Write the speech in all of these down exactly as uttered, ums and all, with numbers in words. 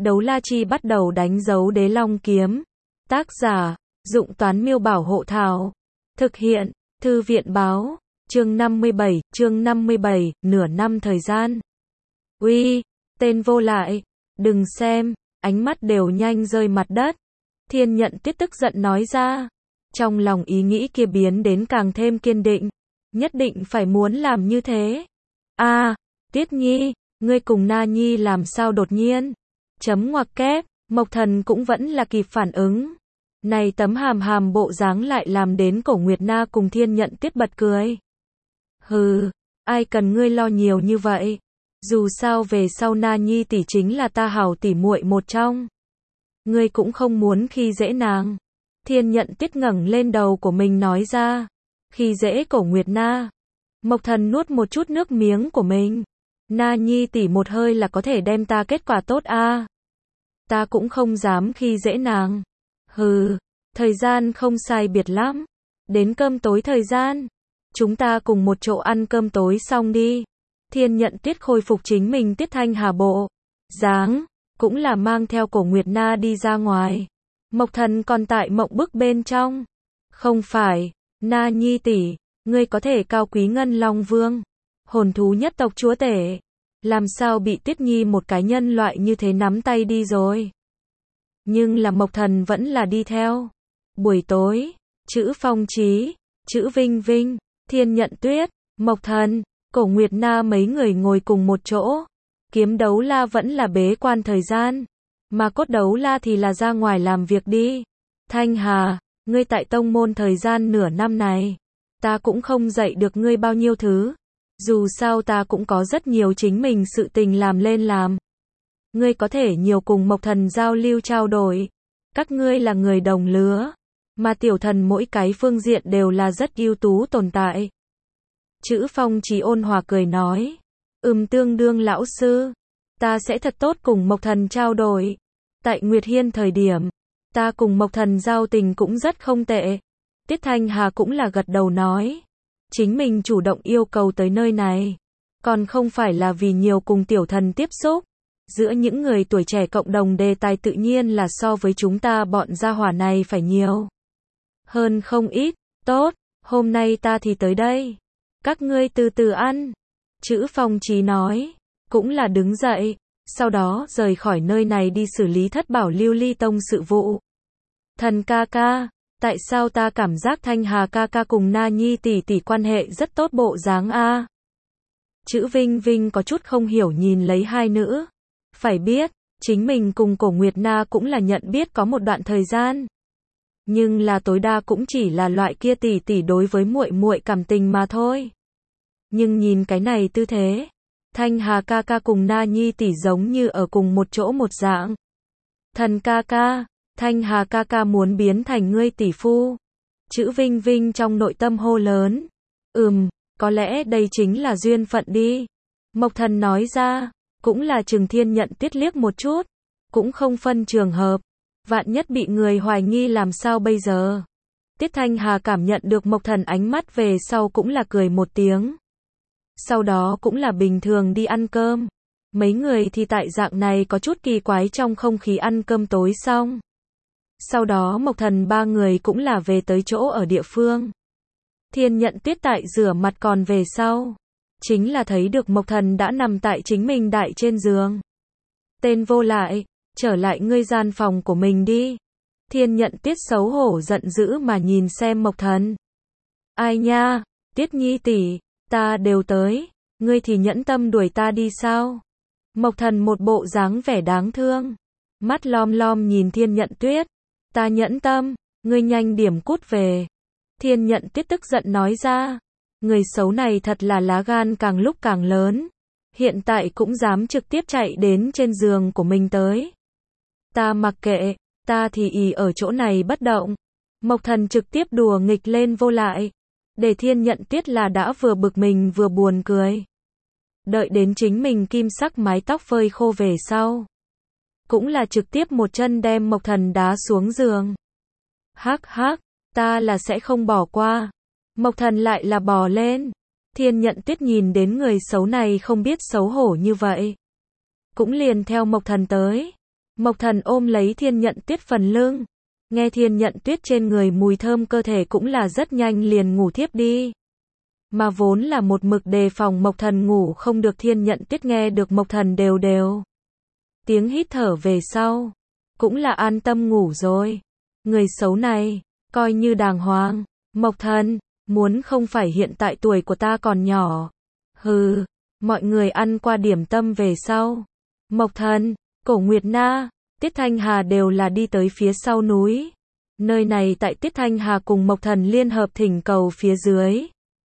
Đấu la chi bắt đầu đánh dấu đế long kiếm. Tác giả, Dụng Toán Miêu Bảo Hộ Thảo. Thực hiện, Thư viện Báo. Chương năm mươi bảy, chương năm mươi bảy, nửa năm thời gian. Uy, tên vô lại, đừng xem, ánh mắt đều nhanh rơi mặt đất. Thiên Nhận Tuyết tức giận nói ra. Trong lòng ý nghĩ kia biến đến càng thêm kiên định. Nhất định phải muốn làm như thế. A, à, Tiết Nhi, ngươi cùng Na Nhi làm sao đột nhiên? Chấm ngoặc kép, Mộc Thần cũng vẫn là kịp phản ứng. Này tấm hàm hàm bộ dáng lại làm đến Cổ Nguyệt Na cùng Thiên Nhận Tuyết bật cười. Hừ, ai cần ngươi lo nhiều như vậy? Dù sao về sau Na Nhi tỷ chính là ta hảo tỷ muội một trong. Ngươi cũng không muốn khi dễ nàng. Thiên Nhận Tuyết ngẩng lên đầu của mình nói ra. Khi dễ Cổ Nguyệt Na. Mộc Thần nuốt một chút nước miếng của mình. Na Nhi tỷ một hơi là có thể đem ta kết quả tốt a. À. Ta cũng không dám khi dễ nàng. Hừ, thời gian không sai biệt lắm. Đến cơm tối thời gian. Chúng ta cùng một chỗ ăn cơm tối xong đi. Thiên Nhận Tuyết khôi phục chính mình Tiết Thanh Hà bộ dáng, cũng là mang theo Cổ Nguyệt Na đi ra ngoài. Mộc Thần còn tại mộng bức bên trong. Không phải, Na Nhi tỷ, ngươi có thể cao quý Ngân Long Vương, hồn thú nhất tộc chúa tể, làm sao bị Tiết Nhi một cái nhân loại như thế nắm tay đi rồi. Nhưng là Mộc Thần vẫn là đi theo. Buổi tối, Chữ Phong Chí, Chữ Vinh Vinh, Thiên Nhận Tuyết, Mộc Thần, Cổ Nguyệt Na mấy người ngồi cùng một chỗ. Kiếm Đấu La vẫn là bế quan thời gian, mà Cốt Đấu La thì là ra ngoài làm việc đi. Thanh Hà, ngươi tại tông môn thời gian nửa năm này, ta cũng không dạy được ngươi bao nhiêu thứ. Dù sao ta cũng có rất nhiều chính mình sự tình làm lên làm. Ngươi có thể nhiều cùng Mộc Thần giao lưu trao đổi. Các ngươi là người đồng lứa, mà tiểu thần mỗi cái phương diện đều là rất ưu tú tồn tại. Chữ Phong Chí ôn hòa cười nói. Ừm, tương đương lão sư. Ta sẽ thật tốt cùng Mộc Thần trao đổi. Tại Nguyệt Hiên thời điểm, ta cùng Mộc Thần giao tình cũng rất không tệ. Tiết Thanh Hà cũng là gật đầu nói. Chính mình chủ động yêu cầu tới nơi này, còn không phải là vì nhiều cùng tiểu thần tiếp xúc. Giữa những người tuổi trẻ cộng đồng đề tài tự nhiên là so với chúng ta bọn gia hỏa này phải nhiều hơn không ít. Tốt, hôm nay ta thì tới đây. Các ngươi từ từ ăn. Chữ Phong Chí nói, cũng là đứng dậy, sau đó rời khỏi nơi này đi xử lý Thất Bảo Lưu Ly Tông sự vụ. Thần ca ca, tại sao ta cảm giác Thanh Hà ca ca cùng Na Nhi tỷ tỷ quan hệ rất tốt bộ dáng a? Chữ Vinh Vinh có chút không hiểu nhìn lấy hai nữ. Phải biết, chính mình cùng Cổ Nguyệt Na cũng là nhận biết có một đoạn thời gian. Nhưng là tối đa cũng chỉ là loại kia tỷ tỷ đối với muội muội cảm tình mà thôi. Nhưng nhìn cái này tư thế, Thanh Hà ca ca cùng Na Nhi tỷ giống như ở cùng một chỗ một dạng. Thần ca ca, Thanh Hà ca ca muốn biến thành ngươi tỷ phu. Chữ Vinh Vinh trong nội tâm hô lớn. Ừm, có lẽ đây chính là duyên phận đi. Mộc Thần nói ra, cũng là chừng Thiên Nhận Tuyết liếc một chút, cũng không phân trường hợp. Vạn nhất bị người hoài nghi làm sao bây giờ? Tiết Thanh Hà cảm nhận được Mộc Thần ánh mắt về sau cũng là cười một tiếng. Sau đó cũng là bình thường đi ăn cơm. Mấy người thì tại dạng này có chút kỳ quái trong không khí ăn cơm tối xong. Sau đó Mộc Thần ba người cũng là về tới chỗ ở địa phương. Thiên Nhận Tuyết tại rửa mặt còn về sau, chính là thấy được Mộc Thần đã nằm tại chính mình đại trên giường. Tên vô lại, trở lại ngươi gian phòng của mình đi. Thiên Nhận Tuyết xấu hổ giận dữ mà nhìn xem Mộc Thần. Ai nha, Tiết Nhi tỷ, ta đều tới, ngươi thì nhẫn tâm đuổi ta đi sao? Mộc Thần một bộ dáng vẻ đáng thương, mắt lom lom nhìn Thiên Nhận Tuyết. Ta nhẫn tâm, ngươi nhanh điểm cút về. Thiên Nhận Tuyết tức giận nói ra. Người xấu này thật là lá gan càng lúc càng lớn. Hiện tại cũng dám trực tiếp chạy đến trên giường của mình tới. Ta mặc kệ, ta thì ì ở chỗ này bất động. Mộc Thần trực tiếp đùa nghịch lên vô lại. Để Thiên Nhận Tuyết là đã vừa bực mình vừa buồn cười. Đợi đến chính mình kim sắc mái tóc phơi khô về sau, cũng là trực tiếp một chân đem Mộc Thần đá xuống giường. Hắc hắc, ta là sẽ không bỏ qua. Mộc Thần lại là bò lên. Thiên Nhận Tuyết nhìn đến người xấu này không biết xấu hổ như vậy, cũng liền theo Mộc Thần tới. Mộc Thần ôm lấy Thiên Nhận Tuyết phần lưng. Nghe Thiên Nhận Tuyết trên người mùi thơm cơ thể cũng là rất nhanh liền ngủ thiếp đi. Mà vốn là một mực đề phòng Mộc Thần ngủ không được, Thiên Nhận Tuyết nghe được Mộc Thần đều đều tiếng hít thở về sau, cũng là an tâm ngủ rồi. Người xấu này, coi như đàng hoàng. Mộc Thần, muốn không phải hiện tại tuổi của ta còn nhỏ. Hừ, mọi người ăn qua điểm tâm về sau. Mộc Thần, Cổ Nguyệt Na, Tiết Thanh Hà đều là đi tới phía sau núi. Nơi này tại Tiết Thanh Hà cùng Mộc Thần liên hợp thỉnh cầu phía dưới.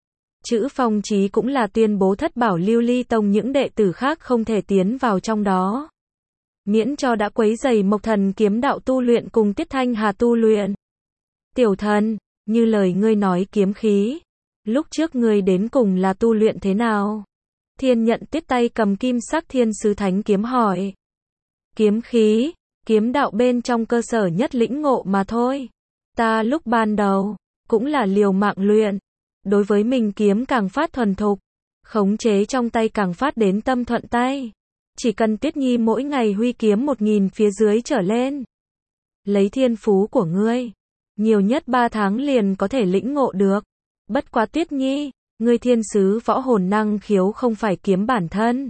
Chữ Phong Chí cũng là tuyên bố Thất Bảo Lưu Ly Tông những đệ tử khác không thể tiến vào trong đó. Miễn cho đã quấy rầy Mộc Thần kiếm đạo tu luyện cùng Tiết Thanh Hà tu luyện. Tiểu thần, như lời ngươi nói kiếm khí, lúc trước ngươi đến cùng là tu luyện thế nào? Thiên Nhận Tuyết tay cầm kim sắc thiên sứ thánh kiếm hỏi. Kiếm khí, kiếm đạo bên trong cơ sở nhất lĩnh ngộ mà thôi. Ta lúc ban đầu, cũng là liều mạng luyện. Đối với mình kiếm càng phát thuần thục, khống chế trong tay càng phát đến tâm thuận tay. Chỉ cần Tuyết Nhi mỗi ngày huy kiếm một nghìn phía dưới trở lên. Lấy thiên phú của ngươi, nhiều nhất ba tháng liền có thể lĩnh ngộ được. Bất quá Tuyết Nhi, ngươi thiên sứ võ hồn năng khiếu không phải kiếm bản thân,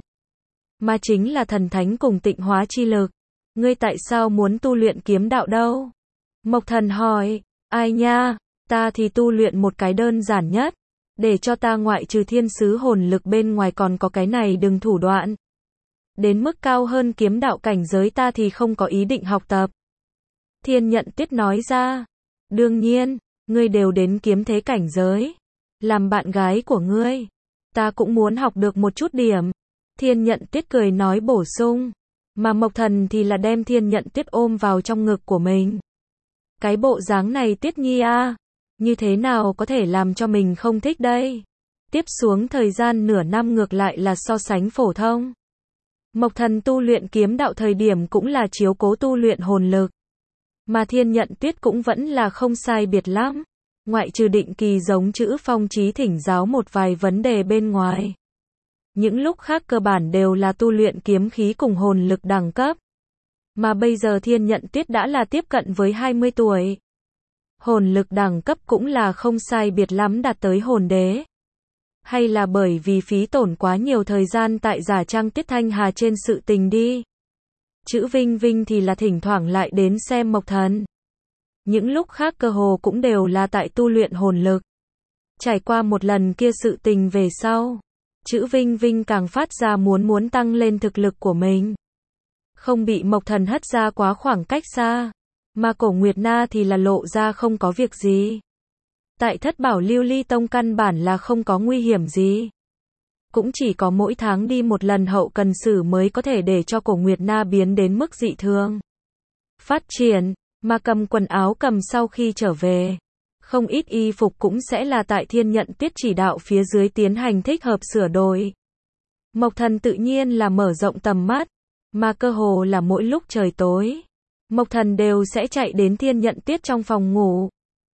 mà chính là thần thánh cùng tịnh hóa chi lực. Ngươi tại sao muốn tu luyện kiếm đạo đâu? Mộc Thần hỏi. Ai nha, ta thì tu luyện một cái đơn giản nhất, để cho ta ngoại trừ thiên sứ hồn lực bên ngoài còn có cái này đừng thủ đoạn. Đến mức cao hơn kiếm đạo cảnh giới ta thì không có ý định học tập. Thiên Nhận Tuyết nói ra. Đương nhiên, ngươi đều đến kiếm thế cảnh giới. Làm bạn gái của ngươi, ta cũng muốn học được một chút điểm. Thiên Nhận Tuyết cười nói bổ sung. Mà Mộc Thần thì là đem Thiên Nhận Tuyết ôm vào trong ngực của mình. Cái bộ dáng này Tuyết Nhi a, như thế nào có thể làm cho mình không thích đây? Tiếp xuống thời gian nửa năm ngược lại là so sánh phổ thông. Mộc Thần tu luyện kiếm đạo thời điểm cũng là chiếu cố tu luyện hồn lực. Mà Thiên Nhận Tuyết cũng vẫn là không sai biệt lắm. Ngoại trừ định kỳ giống Chữ Phong Chí thỉnh giáo một vài vấn đề bên ngoài. Những lúc khác cơ bản đều là tu luyện kiếm khí cùng hồn lực đẳng cấp. Mà bây giờ Thiên Nhận Tuyết đã là tiếp cận với hai mươi tuổi. Hồn lực đẳng cấp cũng là không sai biệt lắm đạt tới hồn đế. Hay là bởi vì phí tổn quá nhiều thời gian tại giả trang Tiết Thanh Hà trên sự tình đi. Chữ Vinh Vinh thì là thỉnh thoảng lại đến xem Mộc Thần. Những lúc khác cơ hồ cũng đều là tại tu luyện hồn lực. Trải qua một lần kia sự tình về sau, Chữ Vinh Vinh càng phát ra muốn muốn tăng lên thực lực của mình. Không bị Mộc Thần hất ra quá khoảng cách xa. Mà Cổ Nguyệt Na thì là lộ ra không có việc gì. Tại Thất Bảo Lưu Ly Tông căn bản là không có nguy hiểm gì. Cũng chỉ có mỗi tháng đi một lần hậu cần sử mới có thể để cho Cổ Nguyệt Na biến đến mức dị thường phát triển. Mà cầm quần áo cầm sau khi trở về, không ít y phục cũng sẽ là tại Thiên Nhận Tuyết chỉ đạo phía dưới tiến hành thích hợp sửa đổi. Mộc Thần tự nhiên là mở rộng tầm mắt, mà cơ hồ là mỗi lúc trời tối, Mộc Thần đều sẽ chạy đến Thiên Nhận Tuyết trong phòng ngủ.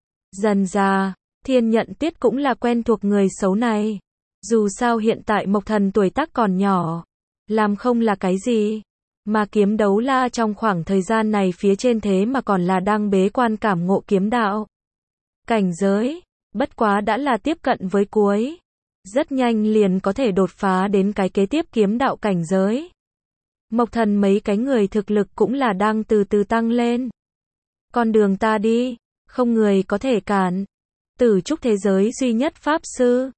Dần ra, Thiên Nhận Tuyết cũng là quen thuộc người xấu này. Dù sao hiện tại Mộc Thần tuổi tác còn nhỏ, làm không là cái gì. Mà Kiếm Đấu La trong khoảng thời gian này phía trên thế mà còn là đang bế quan cảm ngộ kiếm đạo cảnh giới, bất quá đã là tiếp cận với cuối. Rất nhanh liền có thể đột phá đến cái kế tiếp kiếm đạo cảnh giới. Mộc Thần mấy cái người thực lực cũng là đang từ từ tăng lên. Con đường ta đi, không người có thể cản. Tử trúc thế giới duy nhất pháp sư,